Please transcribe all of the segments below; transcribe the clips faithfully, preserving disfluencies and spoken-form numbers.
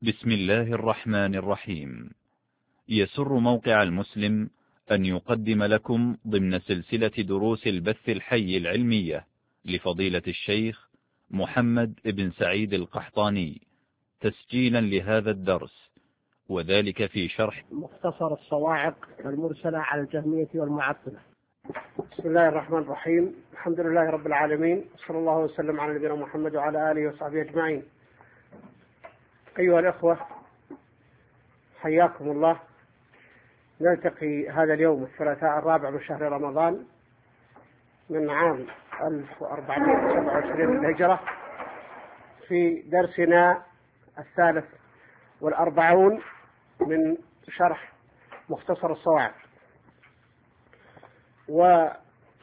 بسم الله الرحمن الرحيم. يسر موقع المسلم أن يقدم لكم ضمن سلسلة دروس البث الحي العلمية لفضيلة الشيخ محمد بن سعيد القحطاني تسجيلا لهذا الدرس، وذلك في شرح مختصر الصواعق المرسلة على الجهمية والمعطلة. بسم الله الرحمن الرحيم. الحمد لله رب العالمين، صلى الله وسلم على نبينا محمد وعلى آله وصحبه أجمعين. أيها الأخوة، حياكم الله. نلتقي هذا اليوم الثلاثاء الرابع من شهر رمضان من عام ألف وأربعمائة وسبعة وعشرين للهجرة في درسنا الثالث والأربعون من شرح مختصر الصواعق. ومن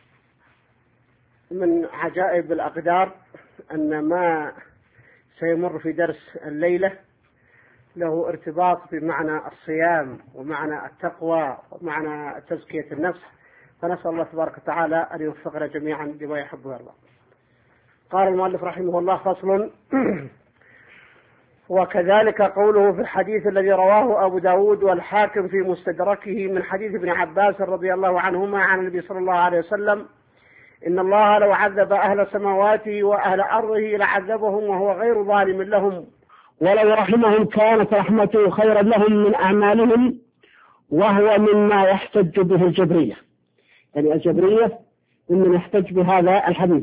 عجائب الأقدار أن ما سيمر في درس الليلة له ارتباط بمعنى الصيام ومعنى التقوى ومعنى تزكية النفس، فنسأل الله تبارك وتعالى أن يوفقنا جميعا لما يحب ويرضى. قال المؤلف رحمه الله: فصل. وكذلك قوله في الحديث الذي رواه أبو داود والحاكم في مستدركه من حديث ابن عباس رضي الله عنهما عن النبي صلى الله عليه وسلم: إن الله لو عذب أهل سماواته وأهل أرضه لعذبهم وهو غير ظالم لهم، ولو رحمهم كانت رحمته خيرا لهم من أعمالهم، وهو مما يحتج به الجبرية. يعني الجبرية ممن يحتج بهذا الحديث.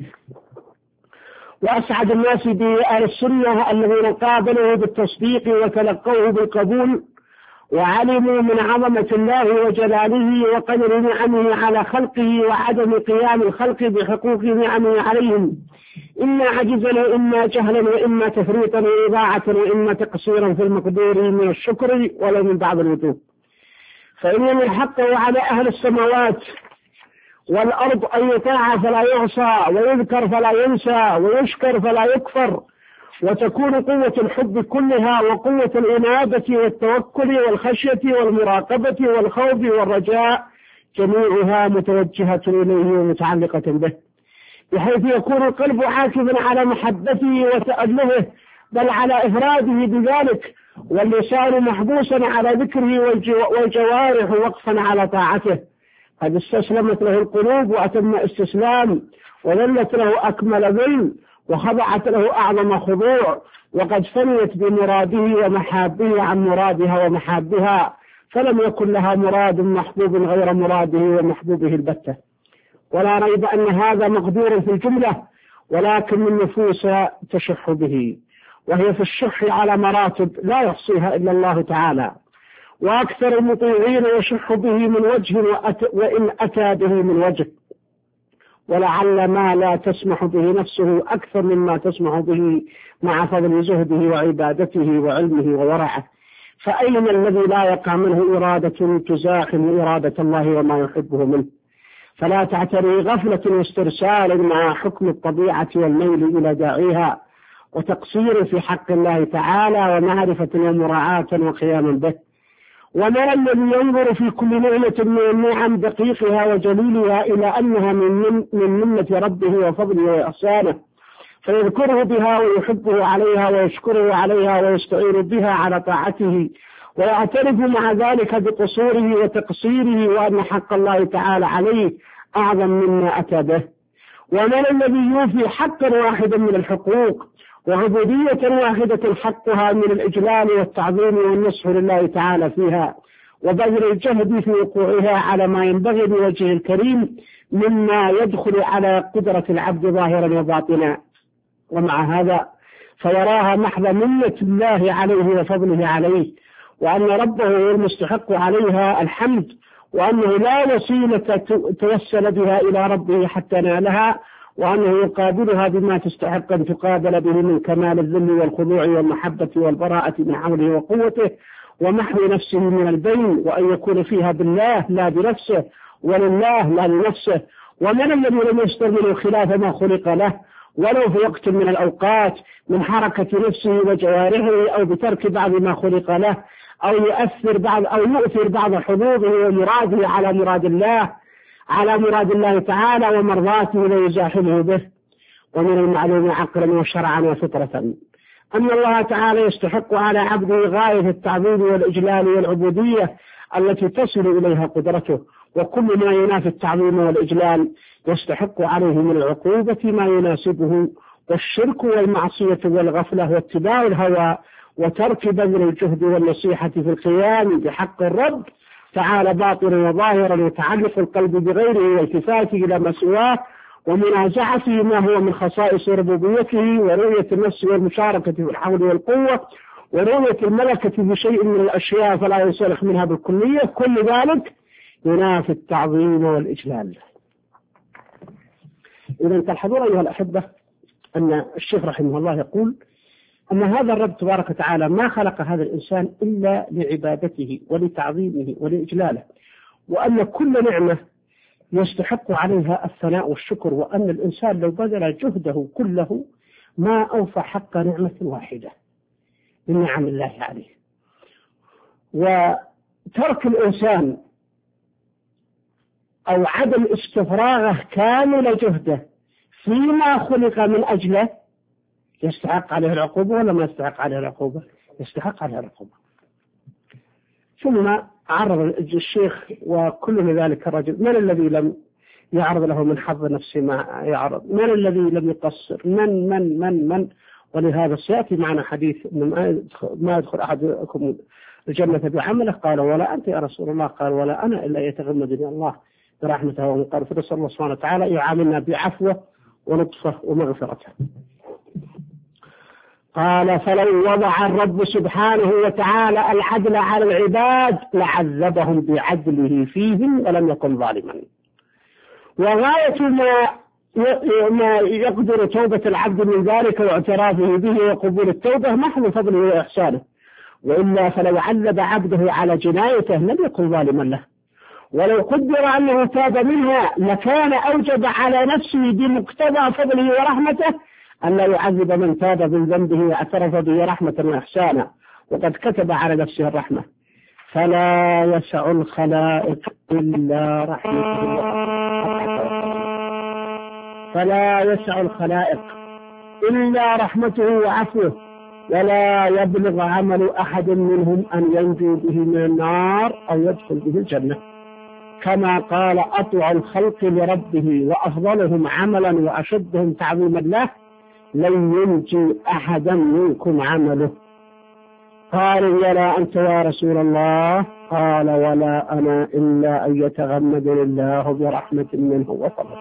وأسعد الناس بأهل السنة الذين قابلوا بالتصديق وتلقوه بالقبول، وعلموا من عظمة الله وجلاله وقدر نعمه على خلقه وعدم قيام الخلق بحقوق نعمه عليهم، إما عجزا وإما جهلا وإما تفريطا وإضاعة وإما تقصيرا في المقدور من الشكر ولو من بعض الوجوه. فإن الحق على أهل السماوات والأرض أن يطاع فلا يعصى، ويذكر فلا ينسى، ويشكر فلا يكفر، وتكون قوة الحب كلها وقوة الإنابة والتوكل والخشية والمراقبة والخوف والرجاء جميعها متوجهة إليه ومتعلقة به، بحيث يكون القلب عاكفا على محبته وتألهه، بل على إفراده بذلك، واللسان محبوسا على ذكره والجوارح وقفا على طاعته. قد استسلمت له القلوب وأتم استسلام، وذلت له أكمل ذل، وخضعت له أعظم خضوع، وقد فنيت بمراده ومحابه عن مرادها ومحابها، فلم يكن لها مراد محبوب غير مراده ومحبوبه البتة. ولا ريب أن هذا مقدور في الجملة، ولكن النفوس تشح به، وهي في الشح على مراتب لا يحصيها إلا الله تعالى. وأكثر المطيعين يشح به من وجه وإن أتى به من وجه، ولعل ما لا تسمح به نفسه أكثر مما تسمح به مع فضل زهده وعبادته وعلمه وورعه. فأين الذي لا يقع منه إرادة تزاحم إرادة الله وما يحبه منه؟ فلا تعتري غفلة واسترسال مع حكم الطبيعة والميل إلى داعيها، وتقصير في حق الله تعالى ومعرفة ومراعاة وقيام به. ومن الذي ينظر في كل نعمة من النعم دقيقها وجليلها إلى أنها من من منة ربه وفضله وإحسانه، فيذكره بها ويحبه عليها ويشكره عليها ويستعين بها على طاعته، ويعترف مع ذلك بقصوره وتقصيره وأن حق الله تعالى عليه أعظم مما أتى به. ومن الذي يوفي حقا واحدا من الحقوق وعبودية واحدة حقها من الإجلال والتعظيم والنصح لله تعالى فيها، وبذل الجهد في وقوعها على ما ينبغي بوجه الكريم مما يدخل على قدرة العبد ظاهرا وباطنا. ومع هذا فيراها محض منة الله عليه وفضله عليه، وأن ربه هو المستحق عليها الحمد، وأنه لا وسيلة توسل بها إلى ربه حتى نالها، وأنه يقابلها بما تستحق أن تقابل به من كمال الذل والخضوع والمحبة والبراءة من حوله وقوته، ومحو نفسه من البين، وأن يكون فيها بالله لا بنفسه، ولله لا لنفسه. ومن الذي لم يستعمل خلاف ما خلق له ولو في وقت من الأوقات من حركة نفسه وجوارحه، أو بترك بعض ما خلق له، أو يؤثر بعض أو يؤثر بعض حظوظه ومراده على مراد الله على مراد الله تعالى ومرضاته لا يزاحمه به. ومن المعلوم عقلا وشرعا وفطرة أن الله تعالى يستحق على عبده غاية التعظيم والإجلال والعبودية التي تصل إليها قدرته، وكل ما ينافي التعظيم والإجلال يستحق عليه من العقوبة ما يناسبه، والشرك والمعصية والغفلة واتباع الهوى وترك بذل الجهد والنصيحة في القيام بحق الرب تعالى باطنا وظاهرا، وتعلق القلب بغيره والتفاته إلى ما سواه ومنازعته ما هو من خصائص ربوبيته، ورؤية النفس والمشاركة في الحول والقوة، ورؤية الملكة بشيء من الأشياء فلا ينسلخ منها بالكلية، كل ذلك ينافي التعظيم والإجلال. إذا تلحظون أيها الأحبة أن الشيخ رحمه الله يقول أن هذا الرب تبارك وتعالى ما خلق هذا الإنسان إلا لعبادته ولتعظيمه ولإجلاله، وأن كل نعمة يستحق عليها الثناء والشكر، وأن الإنسان لو بذل جهده كله ما أوفى حق نعمة واحدة من نعم الله عليه. وترك الإنسان أو عدم استفراغه كامل جهده فيما خلق من أجله يستحق عليه العقوبة ولا ما يستحق عليه العقوبة؟ يستحق عليه العقوبة. ثم عرض الشيخ وكل ذلك الرجل، من الذي لم يعرض له من حظ نفسه ما يعرض؟ من الذي لم يقصر؟ من من من من ولهذا سيأتي معنا حديث ما يدخل أحدكم الجنة بعمله، قال ولا أنت يا رسول الله؟ قال ولا أنا إلا يتغمدني الله برحمته ومن قال. فنسأل الله سبحانه وتعالى يعاملنا بعفوه ولطفه ومغفرته. قال فلو وضع الرب سبحانه وتعالى العدل على العباد لعذبهم بعدله فيهم ولم يكن ظالما. وغاية ما ما يقدر توبة العبد من ذلك واعترافه به وقبول التوبة محض فضله وإحسانه، وإلا فلو عذب عبده على جنايته لم يكن ظالما له. ولو قدر أنه تاب منها لكان أوجب على نفسه بمقتضى فضله ورحمته أن لا يعذب من تاب من ذنبه واعترف به رحمة وإحسانا، وقد كتب على نفسه الرحمة. فلا يسع الخلائق إلا رحمة الله، فلا يسع الخلائق إلا رحمته وعفوه، ولا يبلغ عمل أحد منهم أن ينجو به من النار أو يدخل به الجنة، كما قال أطوع الخلق لربه وأفضلهم عملا وأشدهم تعظيما له لن ينجي أحدا منكم عمله. قالوا ولا أنت يا رسول الله؟ قال ولا أنا إلا أن يتغمدني الله برحمة منه وفضل.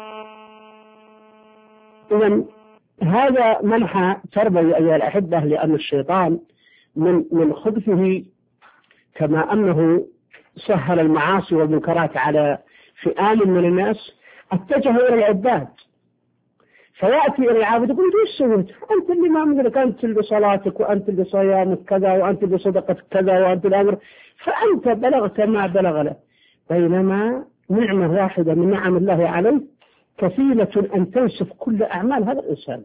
إذن هذا منحى تربوي أيها الأحبة، لأن الشيطان من من خبثه كما أنه سهل المعاصي والمنكرات على فئام من الناس اتجه إلى العباد، فيأتي إلى العابد يقول ايش سويت؟ أنت اللي ما مدرك، أنت اللي بصلاتك وأنت اللي صيامك كذا وأنت اللي صدقتك كذا وأنت الأمر، فأنت بلغت ما بلغ له، بينما نعمة واحدة من نعم الله عليه كفيلة أن تنسف كل أعمال هذا الإنسان،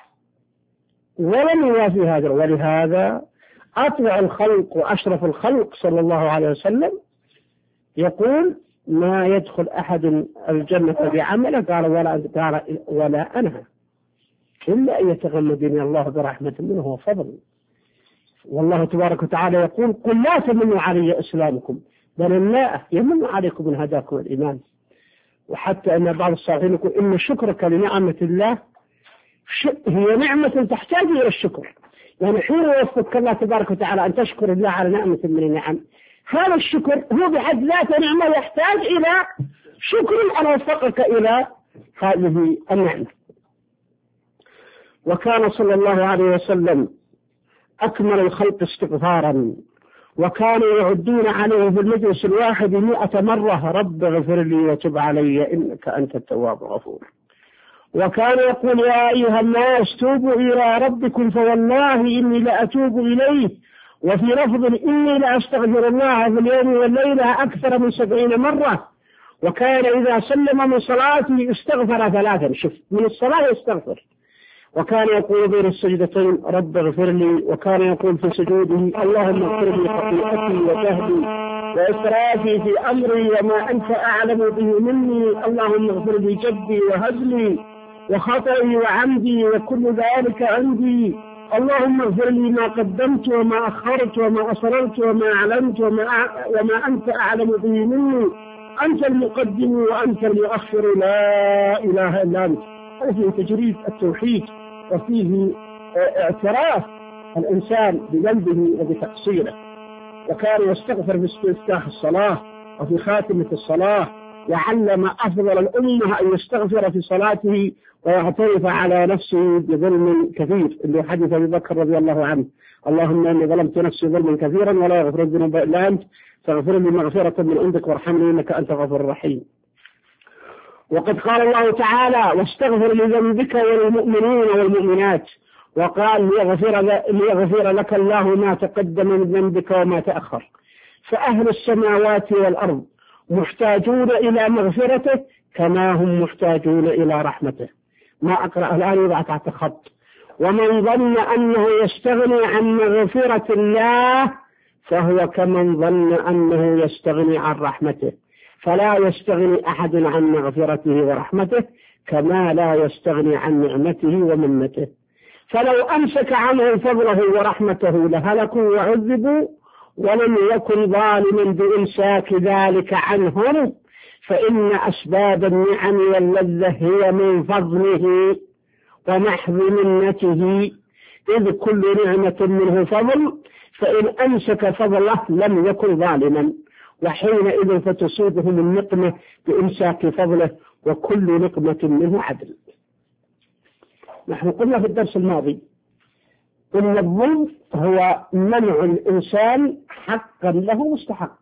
ولم يوافي هذا. ولهذا أطلع الخلق وأشرف الخلق صلى الله عليه وسلم يقول ما يدخل أحد الجنة بعمله قال ولا قال ولا أنا إلا أن يتغمدني الله برحمة منه وفضل. والله تبارك وتعالى يقول قل لا تمنوا علي إسلامكم بل الله يمن عليكم من هداكم الإيمان. وحتى أن بعض الصالحين يقول إن شكرك لنعمة الله هي نعمة تحتاج إلى الشكر، يعني حين يوفقك الله تبارك وتعالى أن تشكر الله على نعمة من النعم، هذا الشكر هو بحد ذاته نعمة يحتاج إلى شكر أن وفقك إلى هذه النعمة. وكان صلى الله عليه وسلم أكمل الخلق استغفارا، وكانوا يعدون عليه في المجلس الواحد مئة مرة رب اغفر لي وتب علي إنك أنت التواب الغفور. وكان يقول يا أيها الناس توبوا إلى ربكم فوالله إني لأتوب إليه، وفي لفظ إني لأستغفر الله في اليوم والليلة أكثر من سبعين مرة. وكان إذا سلم من صلاته استغفر ثلاثا، شوف من الصلاة يستغفر. وكان يقول بين السجدتين رب اغفر لي، وكان يقول في سجوده اللهم اغفر لي خطيئتي وجهدي وإسرافي في أمري وما أنت أعلم به مني، اللهم اغفر لي جدي وهزلي وخطئي وعمدي وكل ذلك عندي، اللهم اغفر لي ما قدمت وما أخرت وما أسررت وما أعلنت وما, وما أنت أعلم به مني، أنت المقدم وأنت المؤخر لا إله إلا أنت. هذا فيه تجريد التوحيد، وفيه اعتراف الإنسان بذنبه وبتقصيره. وكان يستغفر في استفتاح الصلاة وفي خاتمة الصلاة، وعلم أفضل الأمة أن يستغفر في صلاته ويعترف على نفسه بظلم كثير، اللي حديث أبي بكر رضي الله عنه: اللهم إني ظلمت نفسي ظلما كثيرا ولا يغفر الذنوب إلا أنت فاغفر لي مغفرة من عندك وارحمني إنك أنت غفور رحيم. وقد قال الله تعالى: واستغفر لذنبك وللمؤمنين والمؤمنات، وقال: ليغفر, ليغفر لك الله ما تقدم من ذنبك وما تأخر. فأهل السماوات والأرض محتاجون إلى مغفرته كما هم محتاجون إلى رحمته. ما أقرأ الآن يضع تحت خط: ومن ظن أنه يستغني عن مغفرة الله فهو كمن ظن أنه يستغني عن رحمته، فلا يستغني أحد عن مغفرته ورحمته كما لا يستغني عن نعمته ومنته. فلو أمسك عنهم فضله ورحمته لهلكوا وعذبوا، ولم يكن ظالما بإمساك ذلك عنهم، فإن أسباب النعم واللذة هي من فضله ومحض منته، إذ كل نعمة منه فضل، فإن أمسك فضله لم يكن ظالما، وحينئذ فتصيبهم النقمة بإمساك فضله، وكل نقمة منه عدل. نحن قلنا في الدرس الماضي إن الظلم هو منع الإنسان حقا له مستحق،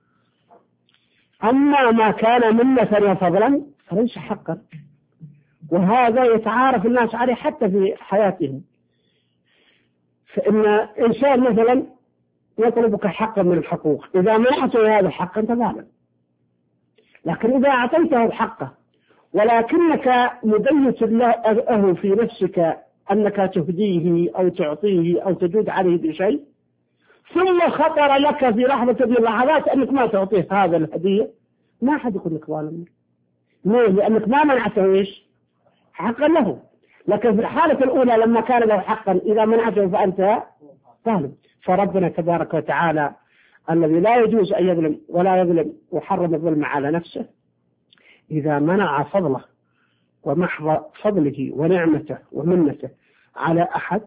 أما ما كان منة وفضلا فليس حقا، وهذا يتعارف الناس عليه حتى في حياتهم. فإن إنسان مثلا يطلبك حقا من الحقوق، إذا منعته هذا الحق أنت ظالم، لكن إذا أعطيته حقه ولكنك مبيت له في نفسك أنك تهديه أو تعطيه أو تجود عليه بشيء، ثم خطر لك في لحظة من اللحظات أنك ما تعطيه هذا الهدية، ما أحد يقول لك ظالم. ليه؟ لأنك ما منعته إيش؟ حقا له. لكن في الحالة الأولى لما كان له حقا إذا منعته فأنت ظالم. فربنا تبارك وتعالى الذي لا يجوز أن يظلم ولا يظلم وحرم الظلم على نفسه، إذا منع فضله ومحض فضله ونعمته ومنته على أحد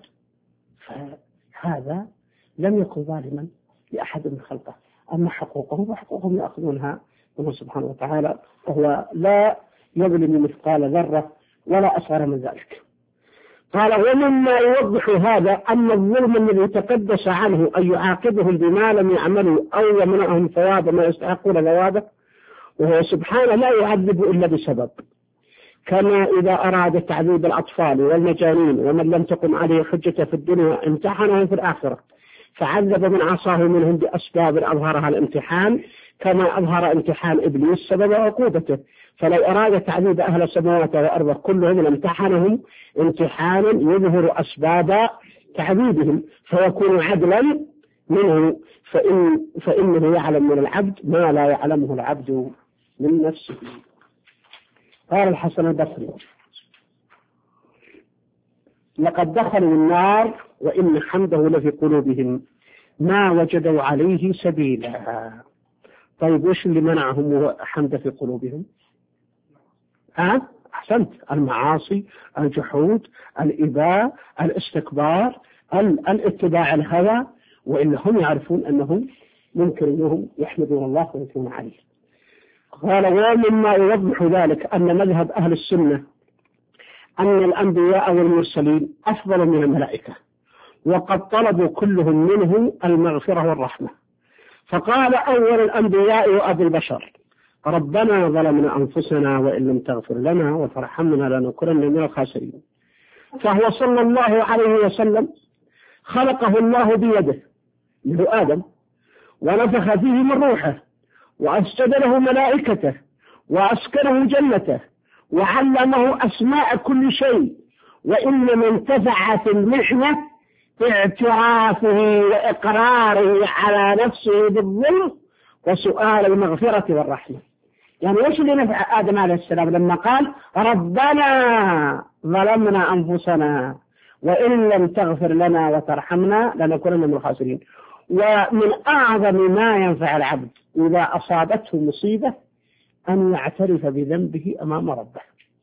فهذا لم يكن ظالما لأحد من خلقه. أما حقوقهم وحقوقهم يأخذونها منه سبحانه وتعالى، وهو لا يظلم مثقال ذرة ولا أصغر من ذلك. قال: ومما يوضح هذا أن الظلم الذي تقدس عنه أن يعاقبهم بما لم يعملوا أو يمنعهم ثواب ما يستحقون ثوابه، وهو سبحانه لا يعذب إلا بسبب، كما إذا أراد تعذيب الأطفال والمجانين ومن لم تقم عليه حجة في الدنيا امتحنهم في الآخرة، فعذب من عصاه منهم بأسباب أظهرها الامتحان، كما أظهر امتحان إبليس سبب عقوبته. فلو أراد تعذيب أهل السماوات والأرض كلهم لامتحنهم امتحانا يظهر أسباب تعذيبهم فيكون عدلا منه، فإن فإنه يعلم من العبد ما لا يعلمه العبد من نفسه. قال الحسن البصري: لقد دخلوا النار وإن حمده لفي قلوبهم ما وجدوا عليه سبيلا. طيب وش اللي منعهم حمده في قلوبهم؟ ها؟ أحسنت، المعاصي، الجحود، الإباء، الاستكبار، الاتباع الهوى، وإن هم يعرفون أنهم ممكن أنهم يحمدون الله ويثنون عليه. قال: ومما يوضح ذلك أن مذهب أهل السنة أن الأنبياء والمرسلين أفضل من الملائكة، وقد طلبوا كلهم منه المغفرة والرحمة. فقال أول الأنبياء وأبو البشر: ربنا ظلمنا أنفسنا وإن لم تغفر لنا وترحمنا لنكونن من الخاسرين. فهو صلى الله عليه وسلم خلقه الله بيده له آدم، ونفخ فيه من روحه، وأسجد له ملائكته، وأسكنه جنته، وعلمه أسماء كل شيء، وإنما انتفع في المحنة باعترافه وإقراره على نفسه بالظلم وسؤال المغفرة والرحمة. يعني وش اللي نفع آدم عليه السلام لما قال: ربنا ظلمنا أنفسنا وإن لم تغفر لنا وترحمنا لنكونن من الخاسرين. ومن أعظم ما ينفع العبد إذا أصابته مصيبة أن يعترف بذنبه أمام ربه،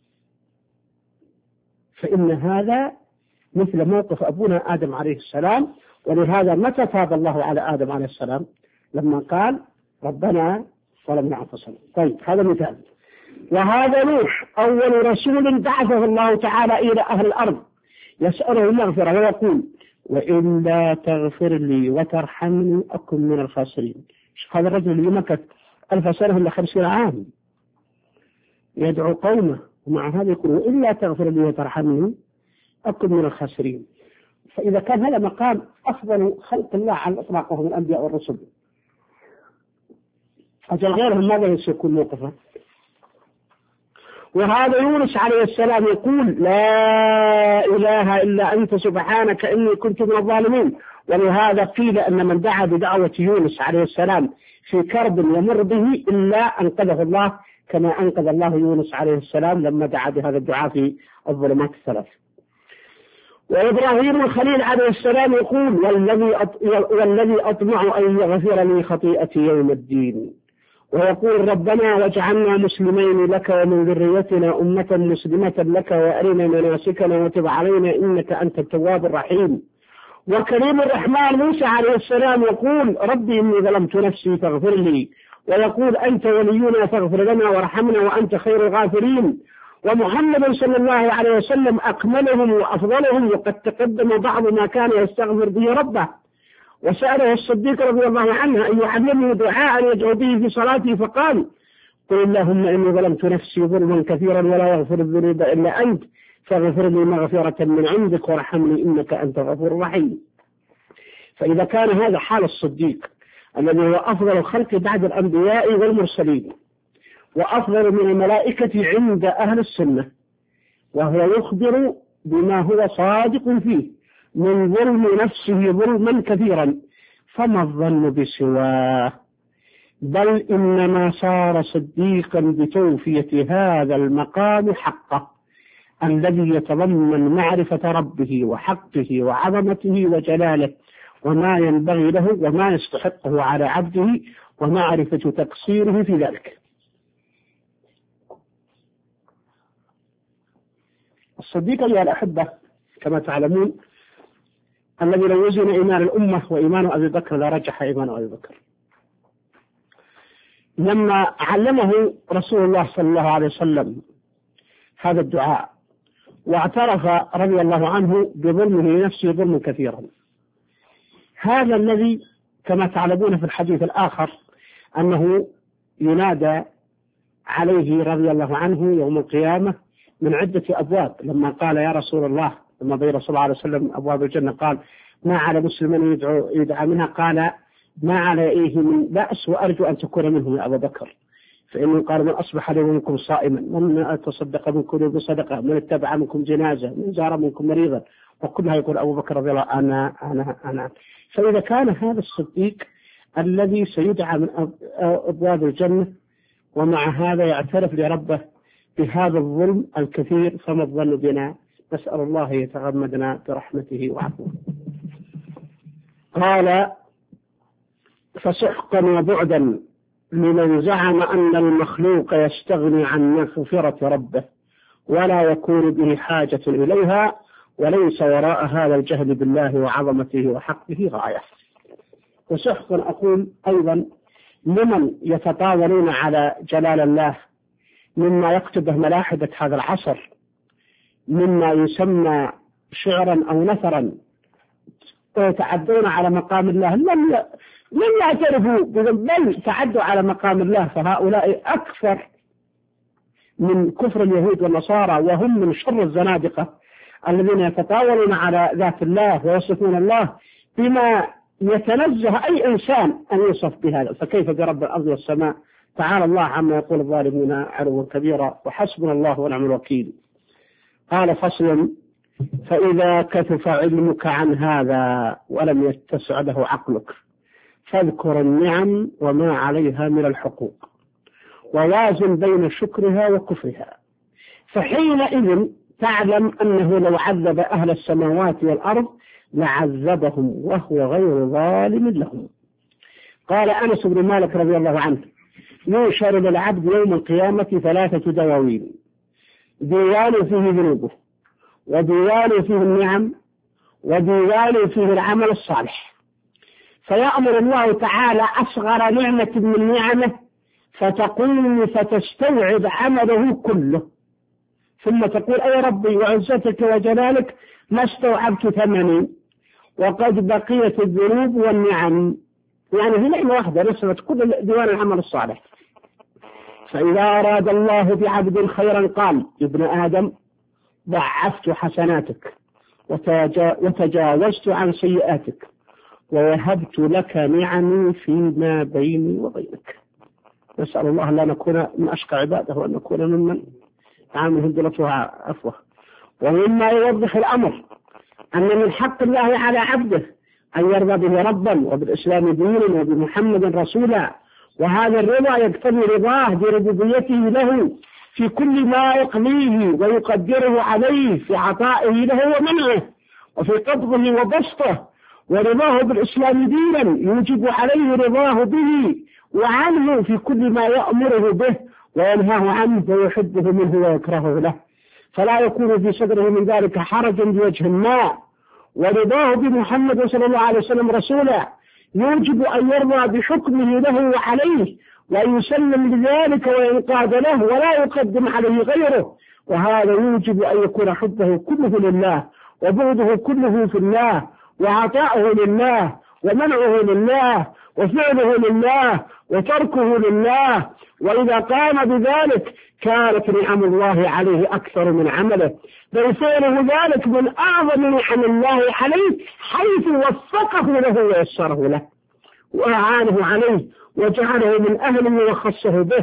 فإن هذا مثل موقف أبونا آدم عليه السلام. ولهذا متى تاب الله على آدم عليه السلام؟ لما قال ربنا ظلمنا أنفسنا. طيب هذا مثال. وهذا نوح أول رسول بعثه الله تعالى إلى أهل الأرض يسأله المغفرة ويقول وإن لا تغفر لي وترحمني أكن من الخاسرين. هذا الرجل اللي مكث ألف سنة إلا خمسين عام يدعو قومه ومع هذا يقول وإن لا تغفر لي وترحمني أكن من الخاسرين. فإذا كان هذا مقام أفضل خلق الله على الإطلاق وهم الأنبياء والرسل، أجل غيرهم ماذا سيكون موقفه؟ وهذا يونس عليه السلام يقول لا إله إلا أنت سبحانك إني كنت من الظالمين. ولهذا قيل أن من دعا بدعوة يونس عليه السلام في كرب يمر به إلا أنقذه الله كما أنقذ الله يونس عليه السلام لما دعا بهذا الدعاء في الظلمات الثلاث. وإبراهيم الخليل عليه السلام يقول والذي والذي أطمع أن يغفر لي خطيئتي يوم الدين. ويقول ربنا واجعلنا مسلمين لك ومن ذريتنا أمة مسلمة لك وأرنا مناسكنا وتب علينا إنك أنت التواب الرحيم. وكريم الرحمن موسى عليه السلام يقول ربي إني ظلمت نفسي فاغفر لي. ويقول أنت ولينا فاغفر لنا وارحمنا وأنت خير الغافرين. ومحمد صلى الله عليه وسلم أكملهم وأفضلهم، وقد تقدم بعض ما كان يستغفر به ربه. وسأله الصديق رضي الله عنه أن يعلمه دعاء يدعو به في صلاته فقال قل اللهم إني ظلمت نفسي ظلما كثيرا ولا يغفر الذنوب إلا أنت فاغفر لي مغفرة من عندك وارحمني إنك أنت غفور رحيم. فإذا كان هذا حال الصديق الذي هو أفضل الخلق بعد الأنبياء والمرسلين وأفضل من الملائكة عند أهل السنة، وهو يخبر بما هو صادق فيه من ظلم نفسه ظلما كثيرا، فما الظن بسواه؟ بل إنما صار صديقا بتوفية هذا المقام حقه الذي يتضمن معرفة ربه وحقه وعظمته وجلاله وما ينبغي له وما يستحقه على عبده ومعرفة تقصيره في ذلك. الصديق أيها الأحبة كما تعلمون الذي لو وزن إيمان الأمة وإيمان أبي بكر لرجح إيمان أبي بكر. لما علمه رسول الله صلى الله عليه وسلم هذا الدعاء واعترف رضي الله عنه بظلمه لنفسه ظلما كثيرا، هذا الذي كما تعلمون في الحديث الآخر أنه ينادى عليه رضي الله عنه يوم القيامة من عدة أبواب. لما قال يا رسول الله لما بين صلى الله عليه وسلم أبواب الجنة قال ما على مسلم يدعو يدعى منها، قال ما عليه من بأس وأرجو أن تكون منهم يا أبا بكر، فإنه قال من أصبح اليوم منكم صائما، من تصدق منكم بصدقة، من اتبع منكم جنازة، من زار منكم مريضا، وكلها يقول أبو بكر رضي الله أنا أنا أنا. فإذا كان هذا الصديق الذي سيدعى من أبواب الجنة ومع هذا يعترف لربه بهذا الظلم الكثير، فما الظن بنا؟ نسأل الله يتغمدنا برحمته وعفوه. قال فسحقا وبعدا لمن زعم أن المخلوق يستغني عن مغفرة ربه ولا يكون به حاجة إليها وليس وراء هذا الجهل بالله وعظمته وحقه غاية. وسحقا أقول أيضا لمن يتطاولون على جلال الله مما يكتبه ملاحدة هذا العصر مما يسمى شعرا أو نثرا ويتعدون على مقام الله، لم لم يعترفوا بل تعدوا على مقام الله، فهؤلاء أكثر من كفر اليهود والنصارى وهم من شر الزنادقة الذين يتطاولون على ذات الله ويصفون الله بما يتنزه أي إنسان أن يوصف بهذا، فكيف برب الأرض والسماء؟ تعالى الله عما يقول الظالمون علوا كبيرا وحسبنا الله ونعم الوكيل. قال فصل فإذا كثف علمك عن هذا ولم يتسع له عقلك فاذكر النعم وما عليها من الحقوق ووازن بين شكرها وكفرها، فحينئذ تعلم أنه لو عذب أهل السماوات والأرض لعذبهم وهو غير ظالم لهم. قال أنس بن مالك رضي الله عنه: ينشر للعبد يوم القيامة ثلاثة دواوين: ديوان فيه ذنوبه، وديوان فيه النعم، وديوان فيه العمل الصالح. فيأمر الله تعالى أصغر نعمة من نعمه فتقوم فتستوعب عمله كله، ثم تقول: أي ربي وعزتك وجلالك ما استوعبت ثمني وقد بقيت الذنوب والنعم. يعني هي نعمة واحدة نسبت كل ديوان العمل الصالح. فإذا أراد الله بعبد خيرا قال: ابن آدم ضعفت حسناتك وتجاوزت عن سيئاتك ووهبت لك نعمي فيما بيني وبينك. نسأل الله لا نكون من أشقى عباده وأن نكون ممن تعامل هندلتها عفوه. ومما يوضح الأمر أن من حق الله على عبده أن يرضى به ربا وبالإسلام دينا وبمحمد رسولا، وهذا الرضا يقتضي رضاه بربوبيته له في كل ما يقضيه ويقدره عليه في عطائه له ومنعه وفي قبضه وبسطه، ورضاه بالإسلام دينا يوجب عليه رضاه به وعنه في كل ما يأمره به وينهاه عنه ويحبه منه ويكرهه له، فلا يكون في صدره من ذلك حرج بوجه ما. ورضاه بمحمد صلى الله عليه وسلم رسولا يوجب أن يرضى بحكمه له وعليه وأن يسلم لذلك وينقاد له ولا يقدم عليه غيره، وهذا يوجب أن يكون حبه كله لله وبغضه كله في الله وعطاؤه لله ومنعه لله وفعله لله وتركه لله. وإذا قام بذلك كانت نعم الله عليه أكثر من عمله، بل فعله ذلك من أعظم نعم الله عليه، حيث وفقه له ويسره له وأعانه عليه وجعله من أهله وخصه به،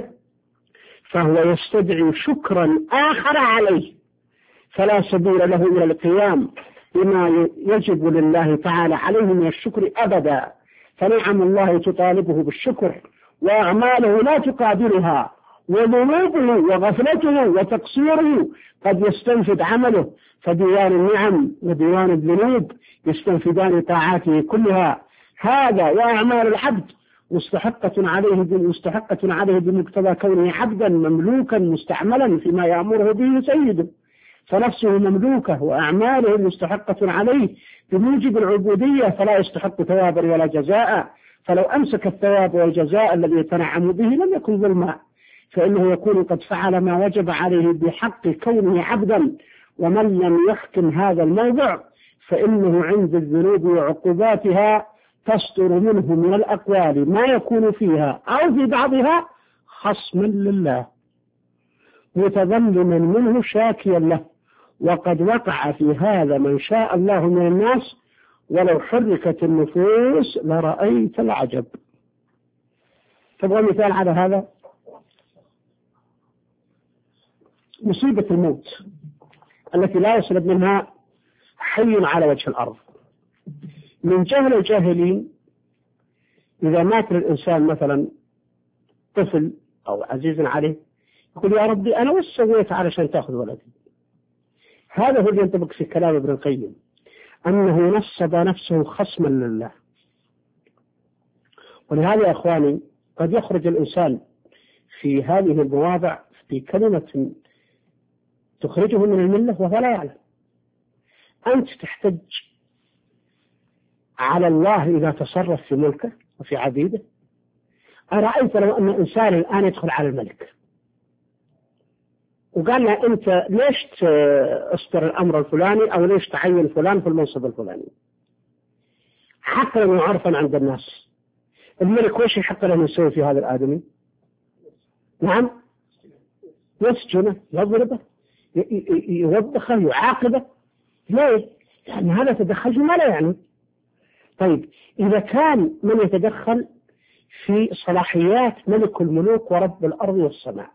فهو يستدعي شكرا آخر عليه، فلا سبيل له إلى القيام بما يجب لله تعالى عليه من الشكر أبدا. فنعم الله تطالبه بالشكر وأعماله لا تقابلها، وذنوبه وغفلته وتقصيره قد يستنفد عمله، فديوان النعم وديوان الذنوب يستنفدان طاعاته كلها. هذا وأعمال العبد مستحقة عليه مستحقة عليه بمقتضى كونه عبدا مملوكا مستعملا فيما يأمره به سيده، فنفسه مملوكة وأعماله مستحقة عليه بموجب العبودية، فلا يستحق ثوابا ولا جزاء. فلو أمسك الثواب والجزاء الذي يتنعم به لم يكن ظلما، فإنه يكون قد فعل ما وجب عليه بحق كونه عبدا. ومن لم يحكم هذا الموضع فإنه عند الذنوب وعقوباتها تصدر منه من الأقوال ما يكون فيها أو في بعضها خصما لله متظلما منه شاكيا له، وقد وقع في هذا من شاء الله من الناس، ولو حركت النفوس لرأيت العجب. تبغى مثال على هذا؟ مصيبة الموت التي لا يسلب منها حي على وجه الأرض. من جهل الجاهلين إذا مات الإنسان مثلا طفل أو عزيز عليه يقول: يا ربي أنا وش سويت علشان تأخذ ولدي؟ هذا هو اللي ينطبق في كلام ابن القيم، أنه نصب نفسه خصما لله. ولهذا يا أخواني قد يخرج الإنسان في هذه المواضع في كلمة تخرجه من الملة وهو لا يعلم. أنت تحتج على الله إذا تصرف في ملكه وفي عبيده. أرأيت لو أن إنسان الآن يدخل على الملك وقال له: أنت ليش تستر الأمر الفلاني أو ليش تعين فلان في المنصب الفلاني؟ حقا وعرفا عند الناس الملك وش يحق له يسوي في هذا الآدمي؟ نعم، يسجنه، يضربه، يوبخه، يعاقبه. ليه؟ يعني هذا تدخل في ما لا يعني. طيب إذا كان من يتدخل في صلاحيات ملك الملوك ورب الأرض والسماء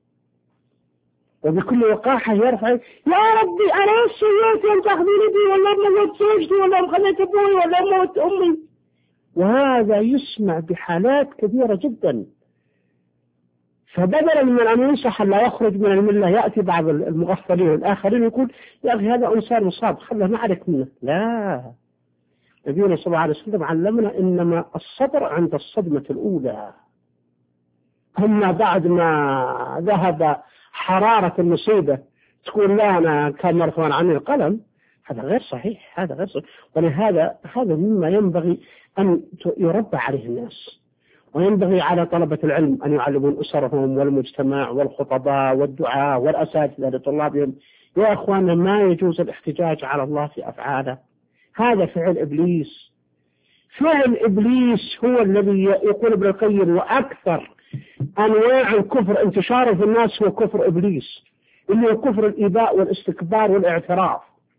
وبكل وقاحة يرفع: يا ربي أنا وش سويت يوم تأخذ ولدي، ولا موت زوجتي، ولا خليت أبوي، ولا موت أمي؟ وهذا يسمع بحالات كثيرة جدا فبدلا من أن ينصح لا يخرج من الملة يأتي بعض المغفلين الآخرين يقول يا أخي هذا إنسان مصاب خله ما عليك منه. لا، نبينا صلى الله عليه وسلم علمنا إنما الصبر عند الصدمة الأولى. أما بعد ما ذهب حرارة المصيبة تقول لا أنا كان مرفوعا عني القلم، هذا غير صحيح، هذا غير صحيح. ولهذا هذا مما ينبغي أن يربى عليه الناس، وينبغي على طلبة العلم أن يعلمون أسرهم والمجتمع والخطباء والدعاء والأساتذة لطلابهم. يا أخوانا ما يجوز الاحتجاج على الله في أفعاله، هذا فعل إبليس. فعل إبليس هو الذي يقول ابن القيم وأكثر أنواع الكفر انتشاره في الناس هو كفر إبليس، اللي هو كفر الإباء والاستكبار والاعتراف.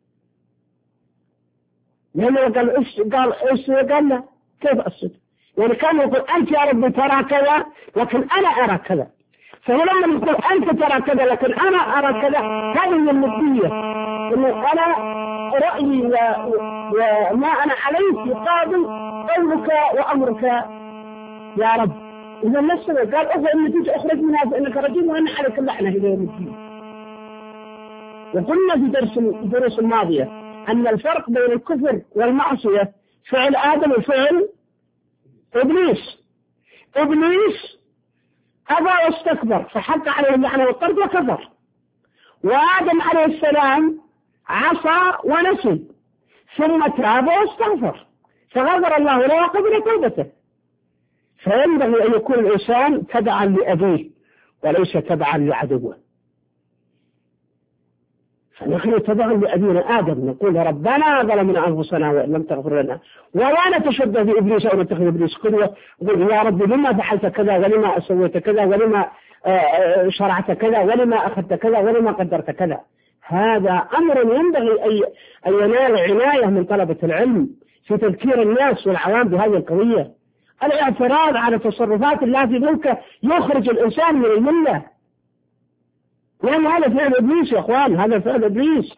لأنه قال إيش قال إيش قال له كيف أسد؟ يعني كان يقول أنت يا رب ترى كذا لكن أنا أرى كذا. فلما يقول أنت ترى كذا لكن أنا أرى كذا، هذه النبية إنه أنا رأيي وما أنا عليه يقابل قولك وأمرك يا رب. إذا نفسنا قال أخوة إن تيجي أخرج منها فإنك رجيم وأنا عليك اللعنة إلى يوم الدين. وقلنا في درس الدروس الماضية أن الفرق بين الكفر والمعصية فعل آدم وفعل إبليس. إبليس أبى واستكبر فحق عليه اللعنة والطرد وكفر، وآدم عليه السلام عصى ونسي ثم تاب واستغفر فغفر الله له وقبل توبته. فينبغي أن يكون الإنسان تبعا لأبيه وليس تبعا لعدوه. فنحن تبعا لأبينا آدم نقول ربنا ظلمنا أنفسنا وإن لم تغفر لنا، ولا نتشبه بإبليس أو نتخذ إبليس قدوة نقول يا رب لما فعلت كذا ولما سويت كذا ولما شرعت كذا ولما أخذت كذا ولما قدرت كذا. هذا أمر ينبغي أن ينال عناية من طلبة العلم في تذكير الناس والعوام بهذه القضية. الاعتراض على تصرفات الله في ملكه يخرج الإنسان من الملة، لأن هذا فعل إبليس يا أخوان، هذا فعل إبليس.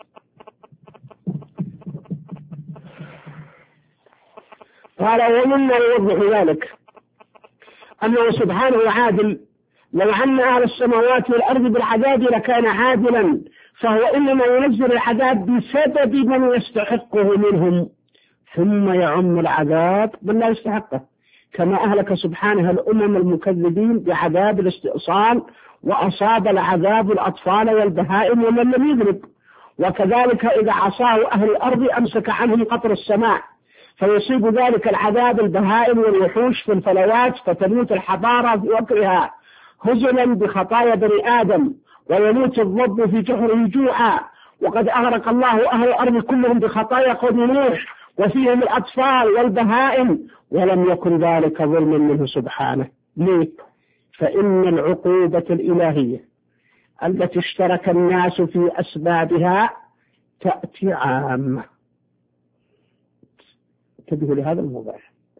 قال ومما يوضح ذلك أنه سبحانه عادل، لو أن أهل السماوات والأرض بالعذاب لكان عادلا، فهو إنما ينزل العذاب بسبب من يستحقه منهم ثم يعم العذاب من لا يستحقه، كما أهلك سبحانه الأمم المكذبين بعذاب الاستئصال، وأصاب العذاب الأطفال والبهائم ومن لم يذنب. وكذلك إذا عصاه أهل الأرض أمسك عنهم قطر السماء، فيصيب ذلك العذاب البهائم والوحوش في الفلوات فتموت الحضارة في وكرها هزلا بخطايا بني آدم، ويموت الضب في جحره جوعا. وقد أغرق الله أهل الأرض كلهم بخطايا قوم نوح وفيهم الأطفال والبهائم، ولم يكن ذلك ظلما منه سبحانه. ليه؟ فإن العقوبة الإلهية التي اشترك الناس في أسبابها تأتي عامة. انتبهوا لهذا الموضوع.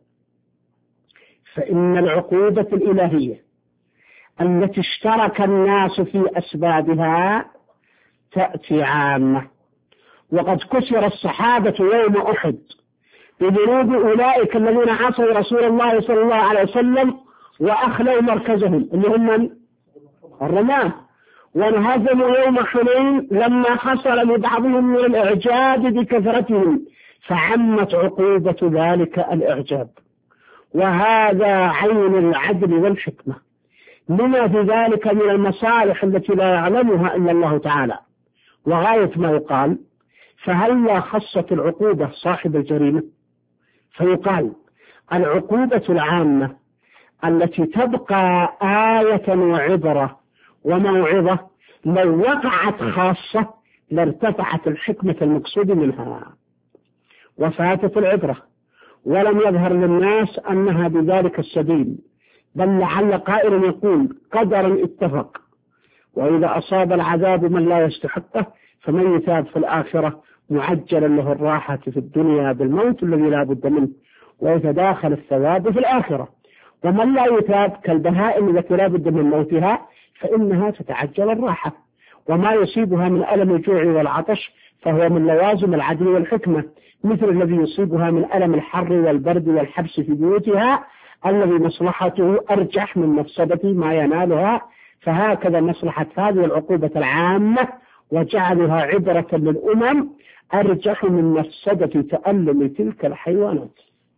فإن العقوبة الإلهية التي اشترك الناس في أسبابها تأتي عامة. وقد كسر الصحابة يوم أحد بذنوب أولئك الذين عصوا رسول الله صلى الله عليه وسلم وأخلوا مركزهم اللي هم الرماة، وانهزموا يوم حنين لما حصل لبعضهم من الإعجاب بكثرتهم، فعمت عقوبة ذلك الإعجاب. وهذا عين العدل والحكمة، لما في ذلك من المصالح التي لا يعلمها إلا الله تعالى. وغاية ما يقال فهلا خصت العقوبة صاحب الجريمة، فيقال العقوبة العامة التي تبقى آية وعبرة وموعظة لو وقعت خاصة لارتفعت الحكمة المقصود منها وفاتت العبرة، ولم يظهر للناس أنها بذلك السبيل، بل لعل قائل يقول قدرا اتفق، وإذا أصاب العذاب من لا يستحقه فمن يثاب في الآخرة معجلا له الراحة في الدنيا بالموت الذي لا بد منه، ويتداخل الثواب في الآخرة. ومن لا يثاب كالبهائم التي لا بد من موتها فإنها تتعجل الراحة، وما يصيبها من ألم الجوع والعطش فهو من لوازم العدل والحكمة، مثل الذي يصيبها من ألم الحر والبرد والحبس في بيوتها الذي مصلحته أرجح من مفسدة ما ينالها فهكذا مصلحة هذه العقوبة العامة وجعلها عبرة للأمم أرجح من مفسدة تألم تلك الحيوانات.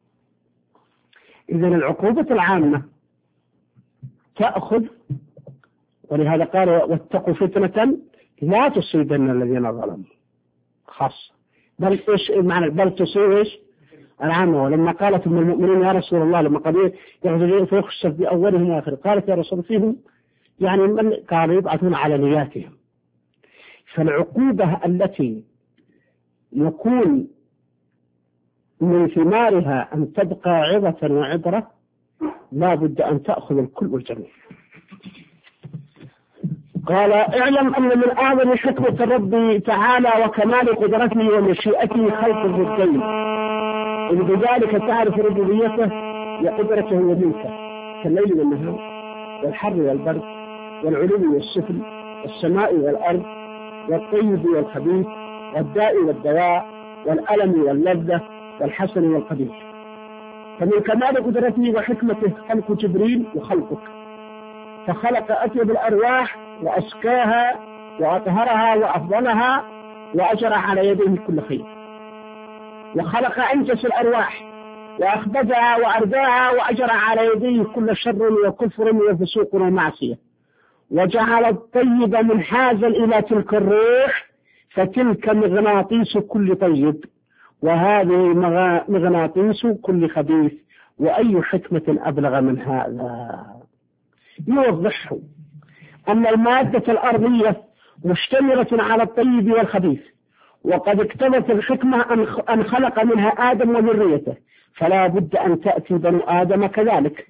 إذن العقوبة العامة تأخذ، ولهذا قال واتقوا فتنة لا تصيبن الذين ظلموا خاصة، بل إيش معنى بل تصيب إيش العامة. ولما قالت من المؤمنين يا رسول الله لما قال يخرجون فيخسف بأولهم وآخر، قالت يا رسول فيهم يعني من كانوا يبعثون على نياتهم. فالعقوبة التي يكون من ثمارها أن تبقى عظة وعبرة لا بد أن تأخذ الكل والجميع. قال اعلم أن من أعظم حكمة الرب تعالى وكمال قدرته ومشيئته خلق الربين، إذ بذلك تعرف ربوبيته وقدرته وملكه كالليل والنهار والحر والبرد والعلو والسفل والسماء والأرض والطيب والخبيث والداء والدواء والألم واللذة والحسن والقبيح. فمن كمال قدرته وحكمته خلق جبريل وخلقك، فخلق أطيب الأرواح وأزكاها وأطهرها وأفضلها وأجرى على يديه كل خير، وخلق أنجس الأرواح وأخبثها وأرداها وأجرى على يديه كل شر وكفر وفسوق ومعصية، وجعل الطيب منحازا إلى تلك الروح، فتلك مغناطيس كل طيب وهذه مغناطيس كل خبيث، وأي حكمة أبلغ من هذا. يوضح أن المادة الأرضية مشتملة على الطيب والخبيث، وقد اقتضت الحكمة أن خلق منها آدم وذريته، فلا بد أن تأتي بنو آدم كذلك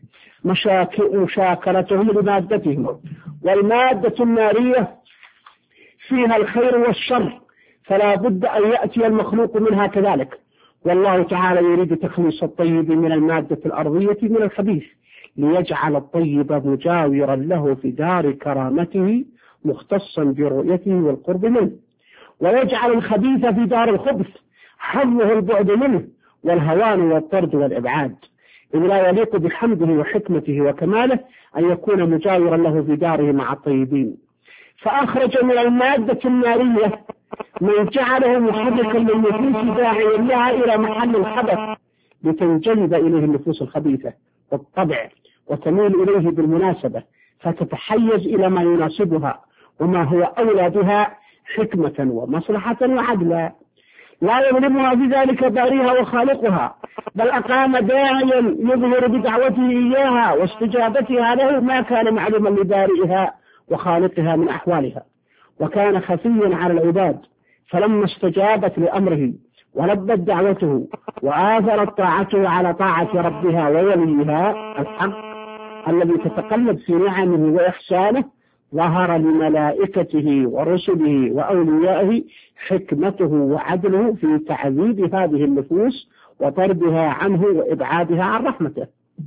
مشاكلتهم لمادتهم. والمادة النارية فيها الخير والشر، فلا بد أن يأتي المخلوق منها كذلك. والله تعالى يريد تخليص الطيب من المادة الأرضية من الخبيث، ليجعل الطيب مجاورا له في دار كرامته مختصا برؤيته والقرب منه، ويجعل الخبيث في دار الخبث حظه البعد منه والهوان والطرد والإبعاد، إذ لا يليق بحمده وحكمته وكماله أن يكون مجاورا له في داره مع الطيبين. فأخرج من المادة النارية من جعله محركا للنفوس داعيا لها إلى محل الخبث لتنجلب إليه النفوس الخبيثة والطبع وتميل إليه بالمناسبة، فتتحيز إلى ما يناسبها وما هو أولى بها حكمة ومصلحة وعدلا، لا يظلمها بذلك باريها وخالقها، بل أقام داعيا يظهر بدعوته إياها واستجابتها له ما كان معلوما لبارئها وخالقها من أحوالها، وكان خفيا على العباد، فلما استجابت لأمره ولبت دعوته وآثرت طاعته على طاعة ربها ووليها الحق الذي تتقلب في نعمه وإحسانه، ظهر لملائكته ورسله وأوليائه حكمته وعدله في تعذيب هذه النفوس وطردها عنه وإبعادها عن رحمته.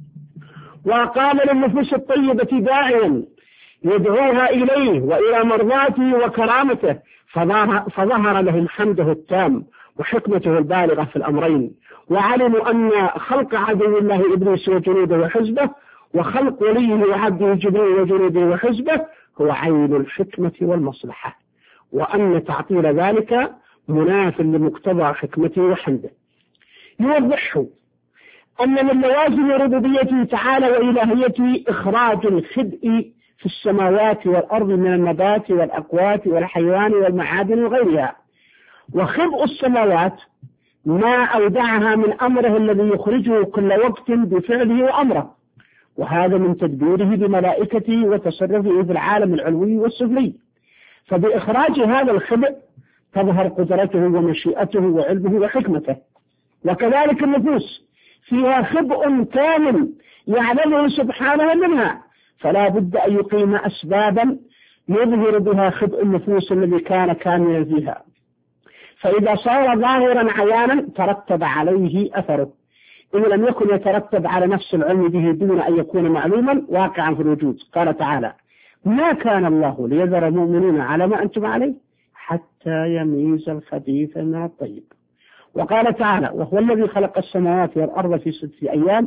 وقال للنفوس الطيبة داعيا يدعوها إليه وإلى مرضاته وكرامته، فظهر, فظهر لهم حمده التام وحكمته البالغة في الأمرين، وعلموا أن خلق عدو الله إبليس وجنوده وحزبه وخلق وليه وعبده جبريل وجنوده وحزبه هو عين الحكمة والمصلحة، وأن تعطيل ذلك مناف لمقتضى حكمته وحمده. يوضح أن من لوازم ربوبيته تعالى وإلهيته إخراج الخبء في السماوات والأرض من النبات والأقوات والحيوان والمعادن وغيرها. وخبء السماوات ما أودعها من أمره الذي يخرجه كل وقت بفعله وأمره، وهذا من تدبيره بملائكته وتصرفه في العالم العلوي والسفلي. فبإخراج هذا الخبء تظهر قدرته ومشيئته وعلمه وحكمته. وكذلك النفوس فيها خبء كامل يعلمه سبحانه منها، فلا بد أن يقيم أسبابا يظهر بها خبء النفوس الذي كان كاملا فيها، فإذا صار ظاهرا عيانا ترتب عليه أثره، إن لم يكن يترتب على نفس العلم به دون أن يكون معلوما واقعا في الوجود. قال تعالى ما كان الله ليذر المؤمنين على ما أنتم عليه حتى يميز الخبيث من الطيب. وقال تعالى وهو الذي خلق السماوات والأرض في ستة أيام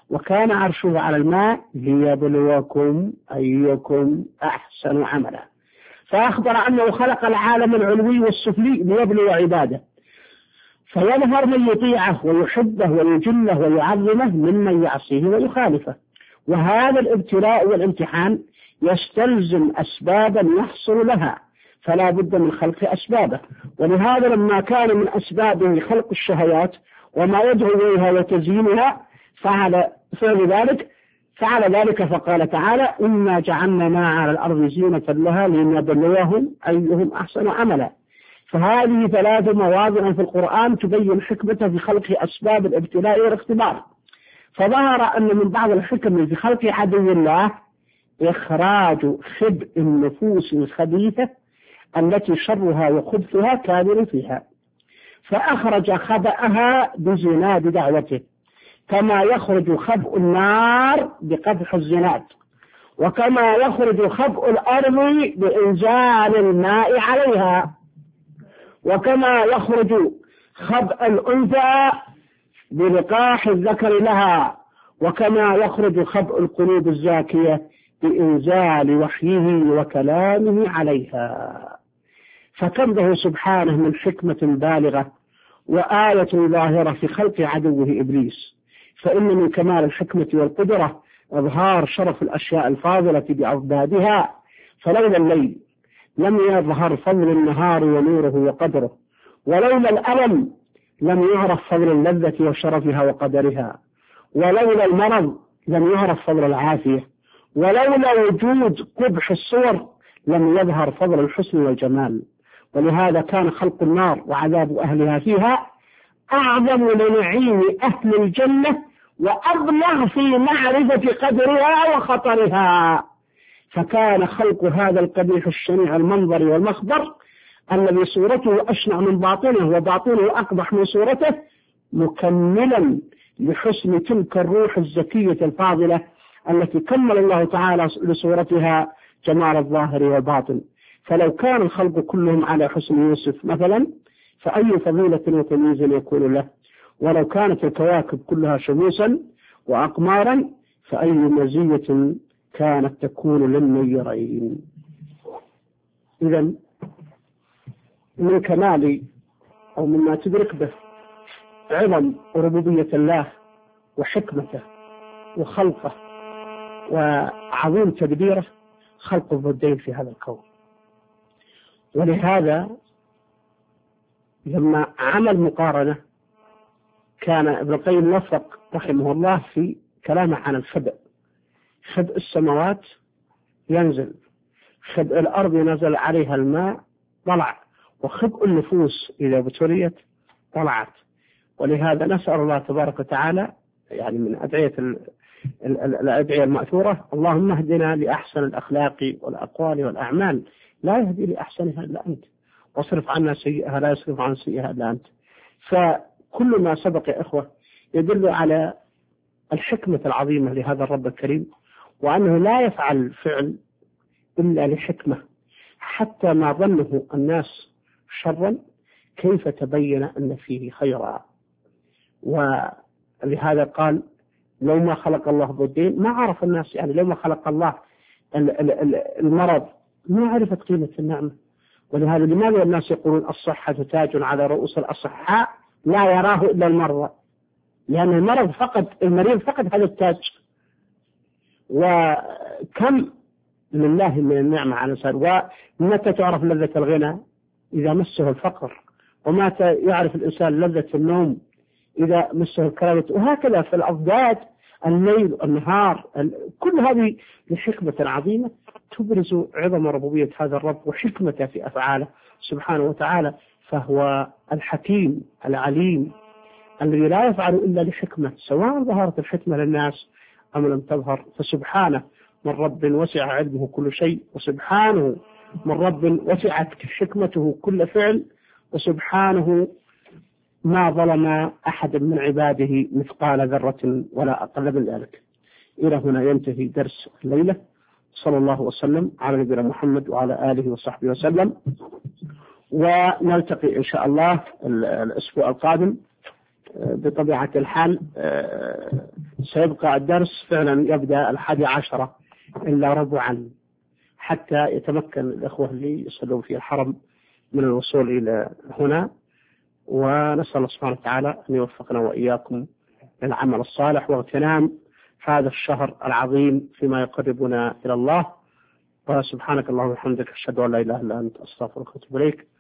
وكان عرشه على الماء ليبلوكم أيكم أحسن عملا. فأخبر أنه خلق العالم العلوي والسفلي ليبلو عباده، فيظهر من يطيعه ويحبه ويجله ويعظمه ممن يعصيه ويخالفه. وهذا الابتلاء والامتحان يستلزم أسبابا يحصل لها، فلا بد من خلق أسبابه. ولهذا لما كان من أسبابه خلق الشهوات وما يدعو إليها وتزيينها فعل فعل ذلك فعل ذلك فقال تعالى: إنا جعلنا ما على الأرض زينة لها لنبلوهم أيهم أحسن عملا. فهذه ثلاث مواضع في القرآن تبين حكمته في خلق أسباب الابتلاء والاختبار. فظهر أن من بعض الحكم في خلق عدو الله إخراج خبء النفوس الخبيثة التي شرها وخبثها كامل فيها، فأخرج خبأها بزناد دعوته، كما يخرج خبء النار بقدح الزناد، وكما يخرج خبء الأرض بإنزال الماء عليها، وكما يخرج خبء الأنثى بلقاح الذكر لها، وكما يخرج خبء القلوب الزاكية بإنزال وحيه وكلامه عليها. فكم له سبحانه من حكمة بالغة وآية ظاهرة في خلق عدوه إبليس. فإن من كمال الحكمة والقدرة إظهار شرف الأشياء الفاضلة بأضدادها، فلولا الليل لم يظهر فضل النهار ونوره وقدره، ولولا الألم لم يعرف فضل اللذة وشرفها وقدرها، ولولا المرض لم يعرف فضل العافية، ولولا وجود قبح الصور لم يظهر فضل الحسن والجمال. ولهذا كان خلق النار وعذاب أهلها فيها أعظم لنعيم أهل الجنة وأبلغ في معرفة قدرها وخطرها. فكان خلق هذا القبيح الشنيع المنظر والمخبر الذي صورته أشنع من باطنه وباطنه أقبح من صورته مكملا لحسن تلك الروح الزكية الفاضلة التي كمل الله تعالى لصورتها جمال الظاهر والباطن. فلو كان الخلق كلهم على حسن يوسف مثلا فأي فضيلة وتمييز يكون له، ولو كانت الكواكب كلها شموسا وأقمارا فأي مزية كانت تكون للنيرين. إذن من كمال أو مما تدرك به عظم ربوبية الله وحكمته وخلقه وعظيم تدبيره خلق الضدين في هذا الكون. ولهذا لما عمل مقارنة كان ابن القيم وفق رحمه الله في كلامه عن الخبء. خبء السماوات ينزل، خبء الأرض نزل عليها الماء طلع، وخبء النفوس إذا ابتليت طلعت. ولهذا نسأل الله تبارك وتعالى يعني من أدعية الأدعية المأثورة: اللهم اهدنا لأحسن الأخلاق والأقوال والأعمال لا يهدي لأحسنها إلا أنت، واصرف عنا سيئها لا يصرف عن سيئها إلا أنت. فكل ما سبق يا إخوة يدل على الحكمة العظيمة لهذا الرب الكريم، وأنه لا يفعل فعل إلا لحكمة. حتى ما ظنه الناس شرا كيف تبين أن فيه خيرا. ولهذا قال: لو ما خلق الله ضدين ما عرف الناس، يعني لو ما خلق الله المرض ما عرفت قيمة النعمة. ولهذا لماذا الناس يقولون الصحة تاج على رؤوس الأصحاء لا يراه إلا المرضى؟ لأن المرض فقد المريض فقد هذا التاج. وكم لله من النعمة على الإنسان. ومتى تعرف لذة الغنى؟ إذا مسه الفقر. ومتى يعرف الإنسان لذة النوم؟ إذا مسه الكرامة. وهكذا في الأضداد الليل والنهار. كل هذه لحكمة عظيمة تبرز عظم ربوبية هذا الرب وحكمته في أفعاله سبحانه وتعالى. فهو الحكيم العليم الذي لا يفعل إلا لحكمة، سواء ظهرت الحكمة للناس أم لم تظهر. فسبحانه من رب وسع علمه كل شيء، وسبحانه من رب وسعت حكمته كل فعل، وسبحانه ما ظلم أحد من عباده مثقال ذرة ولا أقل من ذلك. إلى هنا ينتهي درس الليلة. صلى الله وسلم على نبينا محمد وعلى آله وصحبه وسلم، ونلتقي إن شاء الله الأسبوع القادم بطبيعة الحال سيبقى الدرس فعلا يبدأ الحادي عشرة إلا ربعا حتى يتمكن الأخوة اللي يصلون في الحرم من الوصول إلى هنا. ونسأل الله سبحانه وتعالى أن يوفقنا وإياكم للعمل الصالح واغتنام هذا الشهر العظيم فيما يقربنا إلى الله. وسبحانك اللهم وبحمدك أشهد أن لا إله إلا أنت أستغفرك وأتوب إليك.